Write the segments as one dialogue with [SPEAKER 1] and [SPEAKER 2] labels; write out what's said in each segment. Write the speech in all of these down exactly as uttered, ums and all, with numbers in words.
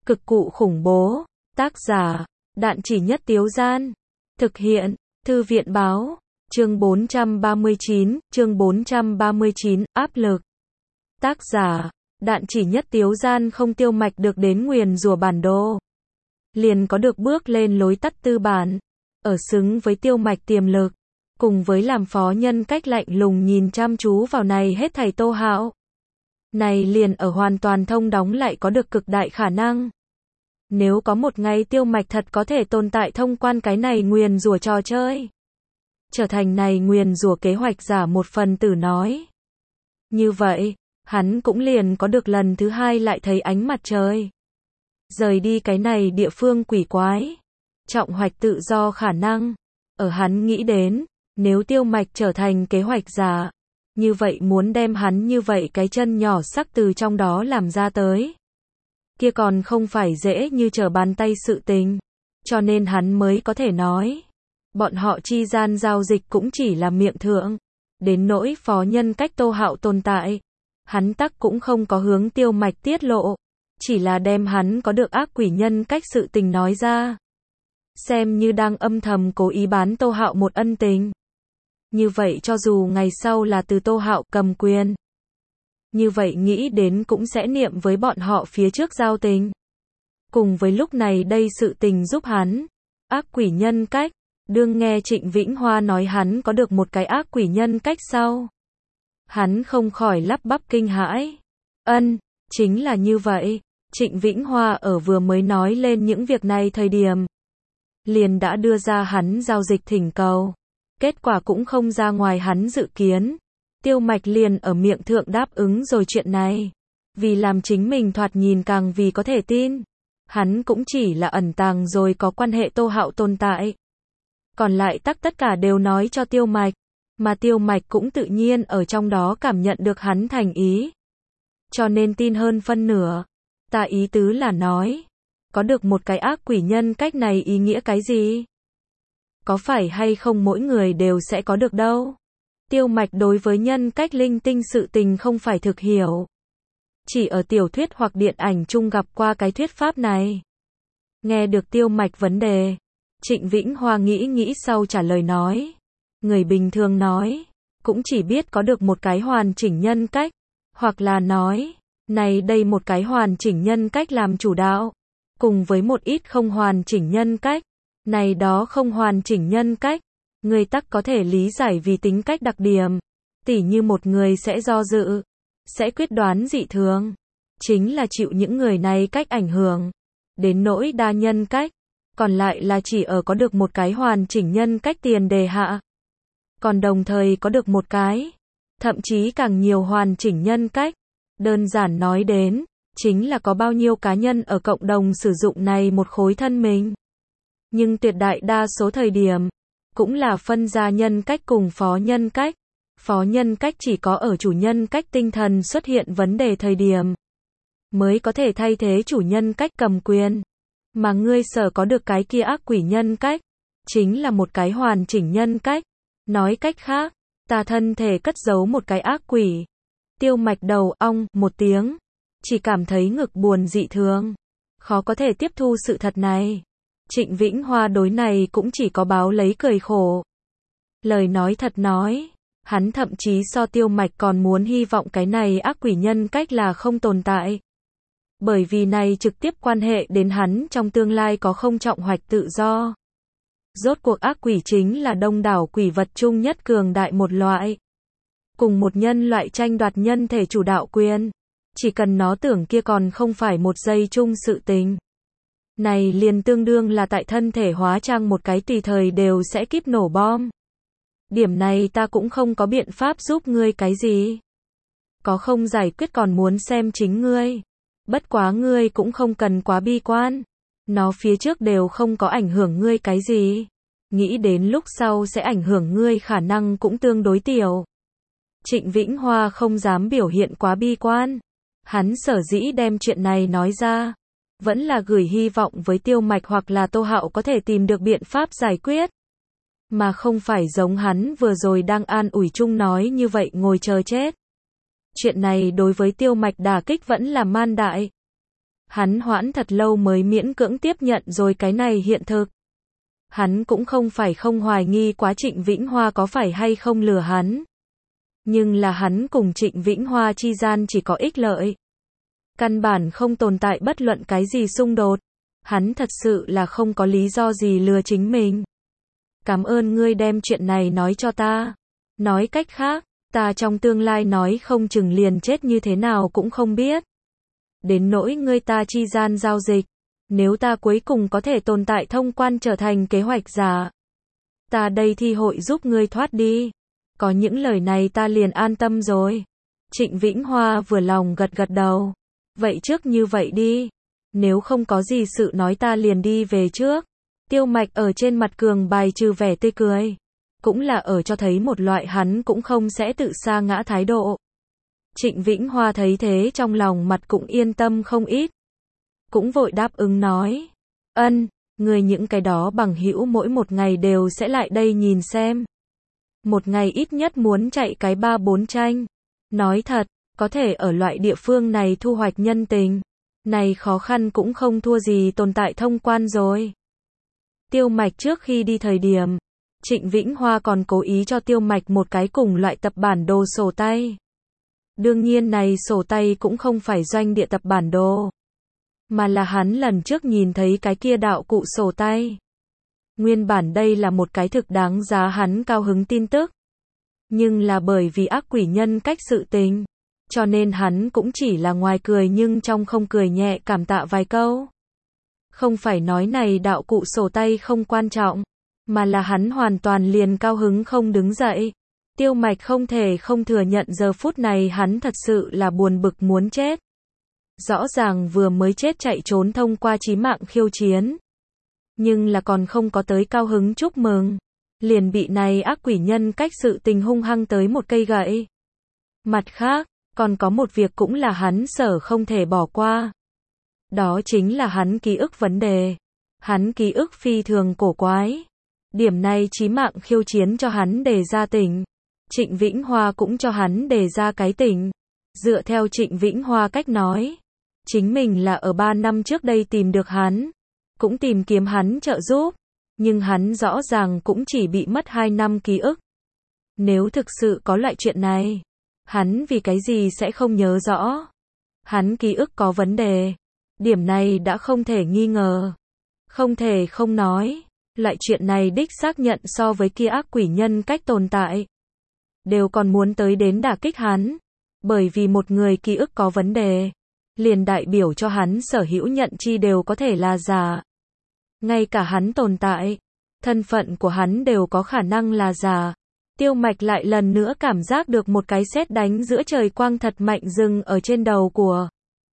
[SPEAKER 1] Cực cụ khủng bố. Tác giả, Đạn Chỉ Nhất Tiếu Gian. Thực hiện, Thư viện báo. Chương bốn trăm ba mươi chín, chương bốn trăm ba mươi chín, áp lực. Tác giả, Đạn Chỉ Nhất Tiếu Gian. Không Tiêu Mạch được đến nguyền rủa bản đồ, liền có được bước lên lối tắt tư bản, ở xứng với Tiêu Mạch tiềm lực, cùng với làm phó nhân cách lạnh lùng nhìn chăm chú vào này hết thảy Tô Hạo. Này liền ở hoàn toàn thông đóng lại có được cực đại khả năng. Nếu có một ngày Tiêu Mạch thật có thể tồn tại thông quan cái này nguyền rủa trò chơi, trở thành này nguyền rủa kế hoạch giả một phần tử nói, như vậy, hắn cũng liền có được lần thứ hai lại thấy ánh mặt trời. Rời đi cái này địa phương quỷ quái, trọng hoạch tự do khả năng. Ở hắn nghĩ đến, nếu Tiêu Mạch trở thành kế hoạch giả, như vậy muốn đem hắn như vậy cái chân nhỏ sắc từ trong đó làm ra tới, kia còn không phải dễ như trở bàn tay sự tình. Cho nên hắn mới có thể nói, bọn họ chi gian giao dịch cũng chỉ là miệng thượng. Đến nỗi phó nhân cách Tô Hạo tồn tại, hắn tắc cũng không có hướng Tiêu Mạch tiết lộ, chỉ là đem hắn có được ác quỷ nhân cách sự tình nói ra, xem như đang âm thầm cố ý bán Tô Hạo một ân tình. Như vậy cho dù ngày sau là từ Tô Hạo cầm quyền, như vậy nghĩ đến cũng sẽ niệm với bọn họ phía trước giao tình. Cùng với lúc này đây sự tình giúp hắn, ác quỷ nhân cách, đương nghe Trịnh Vĩnh Hoa nói hắn có được một cái ác quỷ nhân cách sau, hắn không khỏi lắp bắp kinh hãi. Ân, chính là như vậy. Trịnh Vĩnh Hoa ở vừa mới nói lên những việc này thời điểm, liền đã đưa ra hắn giao dịch thỉnh cầu. Kết quả cũng không ra ngoài hắn dự kiến. Tiêu Mạch liền ở miệng thượng đáp ứng rồi chuyện này. Vì làm chính mình thoạt nhìn càng vì có thể tin, hắn cũng chỉ là ẩn tàng rồi có quan hệ Tô Hạo tồn tại. Còn lại tắc tất cả đều nói cho Tiêu Mạch, mà Tiêu Mạch cũng tự nhiên ở trong đó cảm nhận được hắn thành ý, cho nên tin hơn phân nửa. Ta ý tứ là nói, có được một cái ác quỷ nhân cách này ý nghĩa cái gì? Có phải hay không mỗi người đều sẽ có được đâu? Tiêu Mạch đối với nhân cách linh tinh sự tình không phải thực hiểu, chỉ ở tiểu thuyết hoặc điện ảnh chung gặp qua cái thuyết pháp này. Nghe được Tiêu Mạch vấn đề, Trịnh Vĩnh Hoa nghĩ nghĩ sau trả lời nói, người bình thường nói, cũng chỉ biết có được một cái hoàn chỉnh nhân cách, hoặc là nói, này đây một cái hoàn chỉnh nhân cách làm chủ đạo, cùng với một ít không hoàn chỉnh nhân cách. Này đó không hoàn chỉnh nhân cách, người tắc có thể lý giải vì tính cách đặc điểm, tỉ như một người sẽ do dự, sẽ quyết đoán dị thường, chính là chịu những người này cách ảnh hưởng. Đến nỗi đa nhân cách, còn lại là chỉ ở có được một cái hoàn chỉnh nhân cách tiền đề hạ, còn đồng thời có được một cái, thậm chí càng nhiều hoàn chỉnh nhân cách. Đơn giản nói đến, chính là có bao nhiêu cá nhân ở cộng đồng sử dụng này một khối thân mình. Nhưng tuyệt đại đa số thời điểm, cũng là phân ra nhân cách cùng phó nhân cách. Phó nhân cách chỉ có ở chủ nhân cách tinh thần xuất hiện vấn đề thời điểm, mới có thể thay thế chủ nhân cách cầm quyền. Mà ngươi sở có được cái kia ác quỷ nhân cách, chính là một cái hoàn chỉnh nhân cách. Nói cách khác, ta thân thể cất giấu một cái ác quỷ. Tiêu Mạch đầu ong một tiếng, chỉ cảm thấy ngực buồn dị thường, khó có thể tiếp thu sự thật này. Trịnh Vĩnh Hoa đối này cũng chỉ có báo lấy cười khổ. Lời nói thật nói, hắn thậm chí so Tiêu Mạch còn muốn hy vọng cái này ác quỷ nhân cách là không tồn tại. Bởi vì này trực tiếp quan hệ đến hắn trong tương lai có không trọng hoạch tự do. Rốt cuộc ác quỷ chính là đông đảo quỷ vật chung nhất cường đại một loại. Cùng một nhân loại tranh đoạt nhân thể chủ đạo quyền, chỉ cần nó tưởng kia còn không phải một giây chung sự tình. Này liền tương đương là tại thân thể hóa trang một cái tùy thời đều sẽ kíp nổ bom. Điểm này ta cũng không có biện pháp giúp ngươi cái gì. Có không giải quyết còn muốn xem chính ngươi. Bất quá ngươi cũng không cần quá bi quan. Nó phía trước đều không có ảnh hưởng ngươi cái gì. Nghĩ đến lúc sau sẽ ảnh hưởng ngươi khả năng cũng tương đối tiểu. Trịnh Vĩnh Hoa không dám biểu hiện quá bi quan. Hắn sở dĩ đem chuyện này nói ra, vẫn là gửi hy vọng với Tiêu Mạch hoặc là Tô Hạo có thể tìm được biện pháp giải quyết. Mà không phải giống hắn vừa rồi đang an ủi chung nói như vậy ngồi chờ chết. Chuyện này đối với Tiêu Mạch đả kích vẫn là man đại. Hắn hoãn thật lâu mới miễn cưỡng tiếp nhận rồi cái này hiện thực. Hắn cũng không phải không hoài nghi quá Trịnh Vĩnh Hoa có phải hay không lừa hắn. Nhưng là hắn cùng Trịnh Vĩnh Hoa chi gian chỉ có ích lợi. Căn bản không tồn tại bất luận cái gì xung đột. Hắn thật sự là không có lý do gì lừa chính mình. Cảm ơn ngươi đem chuyện này nói cho ta. Nói cách khác, ta trong tương lai nói không chừng liền chết như thế nào cũng không biết. Đến nỗi ngươi ta chi gian giao dịch, nếu ta cuối cùng có thể tồn tại thông quan trở thành kế hoạch giả, ta đây thì hội giúp ngươi thoát đi. Có những lời này ta liền an tâm rồi. Trịnh Vĩnh Hoa vừa lòng gật gật đầu. Vậy trước như vậy đi. Nếu không có gì sự nói ta liền đi về trước. Tiêu Mạch ở trên mặt cường bài trừ vẻ tươi cười. Cũng là ở cho thấy một loại hắn cũng không sẽ tự sa ngã thái độ. Trịnh Vĩnh Hoa thấy thế trong lòng mặt cũng yên tâm không ít. Cũng vội đáp ứng nói. Ân, người những cái đó bằng hữu mỗi một ngày đều sẽ lại đây nhìn xem. Một ngày ít nhất muốn chạy cái ba bốn tranh. Nói thật, có thể ở loại địa phương này thu hoạch nhân tình. Này khó khăn cũng không thua gì tồn tại thông quan rồi. Tiêu Mạch trước khi đi thời điểm, Trịnh Vĩnh Hoa còn cố ý cho Tiêu Mạch một cái cùng loại tập bản đồ sổ tay. Đương nhiên này sổ tay cũng không phải doanh địa tập bản đồ, mà là hắn lần trước nhìn thấy cái kia đạo cụ sổ tay. Nguyên bản đây là một cái thực đáng giá hắn cao hứng tin tức. Nhưng là bởi vì ác quỷ nhân cách sự tình, cho nên hắn cũng chỉ là ngoài cười nhưng trong không cười nhẹ cảm tạ vài câu. Không phải nói này đạo cụ sổ tay không quan trọng, mà là hắn hoàn toàn liền cao hứng không đứng dậy. Tiêu Mạch không thể không thừa nhận giờ phút này hắn thật sự là buồn bực muốn chết. Rõ ràng vừa mới chết chạy trốn thông qua chí mạng khiêu chiến. Nhưng là còn không có tới cao hứng chúc mừng. Liền bị này ác quỷ nhân cách sự tình hung hăng tới một cây gậy. Mặt khác, còn có một việc cũng là hắn sở không thể bỏ qua. Đó chính là hắn ký ức vấn đề. Hắn ký ức phi thường cổ quái. Điểm này chí mạng khiêu chiến cho hắn đề ra tỉnh. Trịnh Vĩnh Hoa cũng cho hắn đề ra cái tỉnh. Dựa theo Trịnh Vĩnh Hoa cách nói, chính mình là ở ba năm trước đây tìm được hắn, cũng tìm kiếm hắn trợ giúp, nhưng hắn rõ ràng cũng chỉ bị mất hai năm ký ức. Nếu thực sự có loại chuyện này, hắn vì cái gì sẽ không nhớ rõ? Hắn ký ức có vấn đề. Điểm này đã không thể nghi ngờ. Không thể không nói, loại chuyện này đích xác nhận so với kia ác quỷ nhân cách tồn tại, đều còn muốn tới đến đả kích hắn. Bởi vì một người ký ức có vấn đề, liền đại biểu cho hắn sở hữu nhận chi đều có thể là giả. Ngay cả hắn tồn tại, thân phận của hắn đều có khả năng là giả. Tiêu Mạch lại lần nữa cảm giác được một cái sét đánh giữa trời quang thật mạnh dừng ở trên đầu của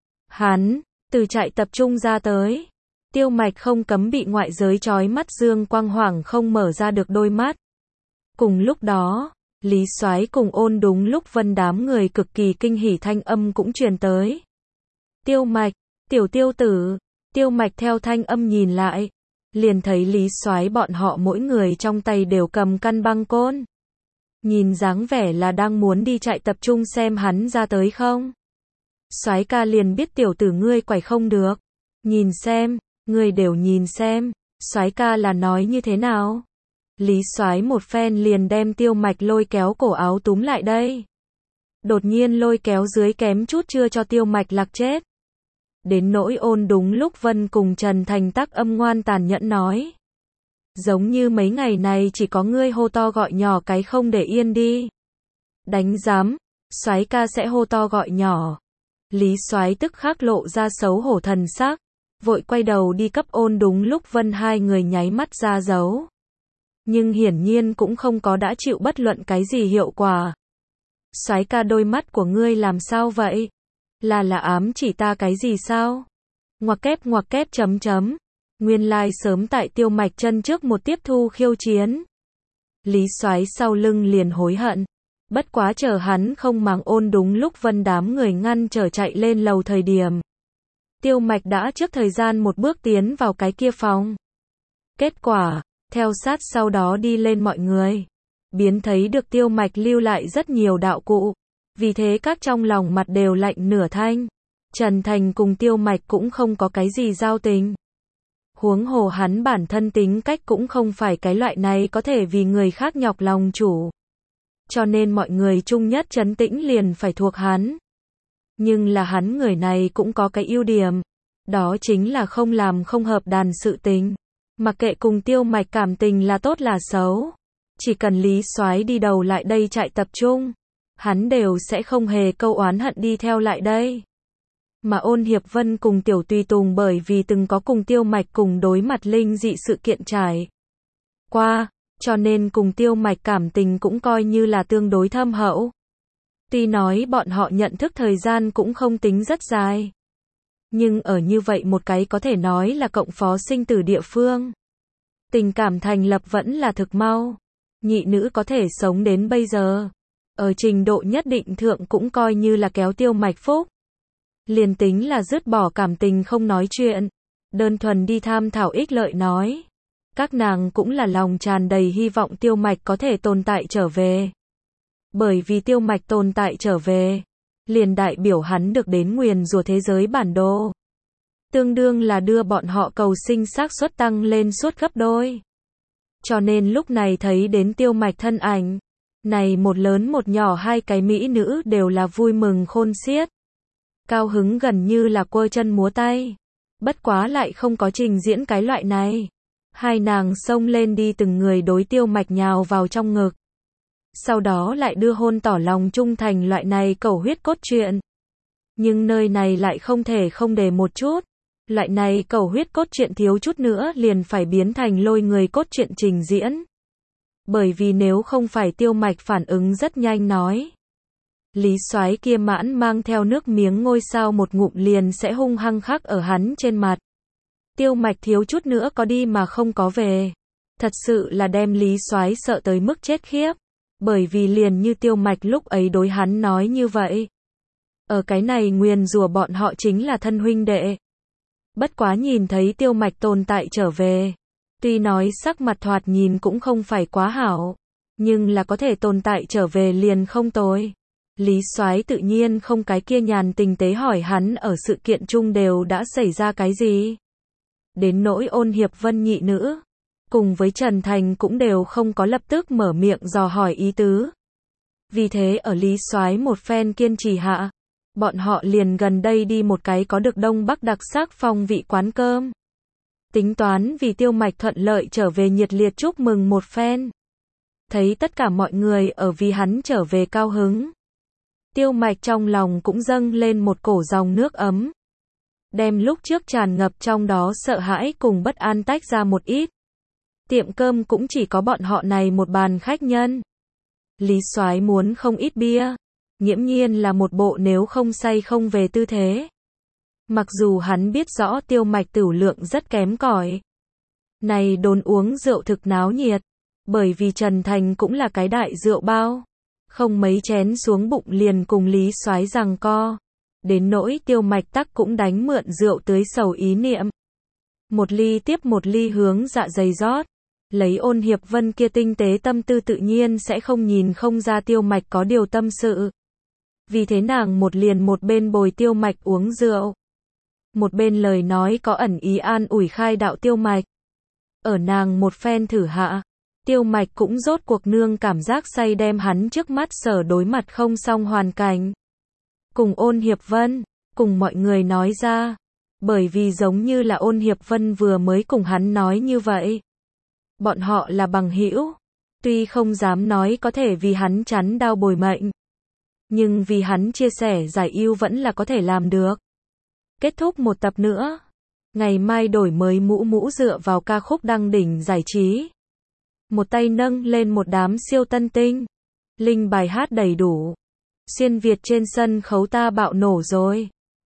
[SPEAKER 1] hắn, từ trại tập trung ra tới. Tiêu Mạch không cấm bị ngoại giới chói mắt dương quang hoảng không mở ra được đôi mắt. Cùng lúc đó, Lý Soái cùng Ôn Đúng Lúc Vân đám người cực kỳ kinh hỉ thanh âm cũng truyền tới. Tiêu Mạch, tiểu tiêu tử. Tiêu Mạch theo thanh âm nhìn lại, liền thấy Lý Soái bọn họ mỗi người trong tay đều cầm căn băng côn. Nhìn dáng vẻ là đang muốn đi chạy tập trung xem hắn ra tới không. Soái ca liền biết tiểu tử ngươi quẩy không được. Nhìn xem, ngươi đều nhìn xem, Soái ca là nói như thế nào. Lý Soái một phen liền đem Tiêu Mạch lôi kéo cổ áo túm lại đây. Đột nhiên lôi kéo dưới kém chút chưa cho Tiêu Mạch lạc chết. Đến nỗi Ôn Đúng Lúc Vân cùng Trần Thành Tắc âm ngoan tàn nhẫn nói. Giống như mấy ngày này chỉ có ngươi hô to gọi nhỏ cái không để yên đi. Đánh giám, Soái ca sẽ hô to gọi nhỏ. Lý Soái tức khắc lộ ra xấu hổ thần sắc, vội quay đầu đi cấp Ôn Đúng Lúc Vân hai người nháy mắt ra dấu. Nhưng hiển nhiên cũng không có đã chịu bất luận cái gì hiệu quả. Soái ca đôi mắt của ngươi làm sao vậy? Là là ám chỉ ta cái gì sao? Ngoặc kép ngoặc kép chấm chấm. Nguyên lai like sớm tại Tiêu Mạch chân trước một tiếp thu khiêu chiến. Lý Soái sau lưng liền hối hận. Bất quá chờ hắn không màng Ôn Đúng Lúc Vân đám người ngăn trở chạy lên lầu thời điểm. Tiêu Mạch đã trước thời gian một bước tiến vào cái kia phòng. Kết quả, theo sát sau đó đi lên mọi người. Biến thấy được Tiêu Mạch lưu lại rất nhiều đạo cụ. Vì thế các trong lòng mặt đều lạnh nửa thanh. Trần Thành cùng Tiêu Mạch cũng không có cái gì giao tình. Huống hồ hắn bản thân tính cách cũng không phải cái loại này có thể vì người khác nhọc lòng chủ. Cho nên mọi người chung nhất Trấn Tĩnh liền phải thuộc hắn. Nhưng là hắn người này cũng có cái ưu điểm. Đó chính là không làm không hợp đàn sự tình. Mặc kệ cùng Tiêu Mạch cảm tình là tốt là xấu. Chỉ cần Lý Soái đi đầu lại đây trại tập trung. Hắn đều sẽ không hề câu oán hận đi theo lại đây. Mà Ôn Hiệp Vân cùng Tiểu Tùy Tùng bởi vì từng có cùng Tiêu Mạch cùng đối mặt linh dị sự kiện trải qua, cho nên cùng Tiêu Mạch cảm tình cũng coi như là tương đối thâm hậu. Tuy nói bọn họ nhận thức thời gian cũng không tính rất dài. Nhưng ở như vậy một cái có thể nói là cộng phó sinh tử địa phương. Tình cảm thành lập vẫn là thực mau. Nhị nữ có thể sống đến bây giờ. Ở trình độ nhất định thượng cũng coi như là kéo Tiêu Mạch phúc. Liền tính là dứt bỏ cảm tình không nói chuyện. Đơn thuần đi tham thảo ích lợi nói. Các nàng cũng là lòng tràn đầy hy vọng Tiêu Mạch có thể tồn tại trở về. Bởi vì Tiêu Mạch tồn tại trở về. Liền đại biểu hắn được đến nguyền rủa thế giới bản đồ. Tương đương là đưa bọn họ cầu sinh xác suất tăng lên suốt gấp đôi. Cho nên lúc này thấy đến Tiêu Mạch thân ảnh. Này một lớn một nhỏ hai cái mỹ nữ đều là vui mừng khôn xiết. Cao hứng gần như là quơ chân múa tay. Bất quá lại không có trình diễn cái loại này. Hai nàng xông lên đi từng người đối Tiêu Mạch nhào vào trong ngực. Sau đó lại đưa hôn tỏ lòng trung thành loại này cầu huyết cốt truyện. Nhưng nơi này lại không thể không để một chút. Loại này cầu huyết cốt truyện thiếu chút nữa liền phải biến thành lôi người cốt truyện trình diễn. Bởi vì nếu không phải Tiêu Mạch phản ứng rất nhanh nói. Lý Soái kia mãn mang theo nước miếng ngôi sao một ngụm liền sẽ hung hăng khắc ở hắn trên mặt. Tiêu Mạch thiếu chút nữa có đi mà không có về. Thật sự là đem Lý Soái sợ tới mức chết khiếp. Bởi vì liền như Tiêu Mạch lúc ấy đối hắn nói như vậy. Ở cái này nguyền rủa bọn họ chính là thân huynh đệ. Bất quá nhìn thấy Tiêu Mạch tồn tại trở về. Tuy nói sắc mặt thoạt nhìn cũng không phải quá hảo. Nhưng là có thể tồn tại trở về liền không tồi. Lý Soái tự nhiên không cái kia nhàn tình tế hỏi hắn ở sự kiện chung đều đã xảy ra cái gì. Đến nỗi Ôn Hiệp Vân nhị nữ. Cùng với Trần Thành cũng đều không có lập tức mở miệng dò hỏi ý tứ. Vì thế ở Lý Soái một phen kiên trì hạ. Bọn họ liền gần đây đi một cái có được Đông Bắc đặc sắc phong vị quán cơm. Tính toán vì Tiêu Mạch thuận lợi trở về nhiệt liệt chúc mừng một phen. Thấy tất cả mọi người ở vì hắn trở về cao hứng. Tiêu Mạch trong lòng cũng dâng lên một cổ dòng nước ấm. Đem lúc trước tràn ngập trong đó sợ hãi cùng bất an tách ra một ít. Tiệm cơm cũng chỉ có bọn họ này một bàn khách nhân. Lý Soái muốn không ít bia. Nghiễm nhiên là một bộ nếu không say không về tư thế. Mặc dù hắn biết rõ Tiêu Mạch tửu lượng rất kém cỏi. Này đồn uống rượu thực náo nhiệt. Bởi vì Trần Thành cũng là cái đại rượu bao. Không mấy chén xuống bụng liền cùng Lý Soái giằng co. Đến nỗi Tiêu Mạch tắc cũng đánh mượn rượu tưới sầu ý niệm. Một ly tiếp một ly hướng dạ dày rót. Lấy Ôn Hiệp Vân kia tinh tế tâm tư tự nhiên sẽ không nhìn không ra Tiêu Mạch có điều tâm sự. Vì thế nàng một liền một bên bồi Tiêu Mạch uống rượu. Một bên lời nói có ẩn ý an ủi khai đạo Tiêu Mạch. Ở nàng một phen thử hạ. Tiêu Mạch cũng rốt cuộc nương cảm giác say đem hắn trước mắt sở đối mặt không xong hoàn cảnh. Cùng Ôn Hiệp Vân, cùng mọi người nói ra. Bởi vì giống như là Ôn Hiệp Vân vừa mới cùng hắn nói như vậy. Bọn họ là bằng hữu. Tuy không dám nói có thể vì hắn chắn đau bồi mệnh. Nhưng vì hắn chia sẻ giải ưu vẫn là có thể làm được. Kết thúc một tập nữa. Ngày mai đổi mới mũ mũ dựa vào ca khúc đăng đỉnh giải trí. Một tay nâng lên một đám siêu tân tinh. Linh bài hát đầy đủ. Xuyên Việt trên sân khấu ta bạo nổ rồi.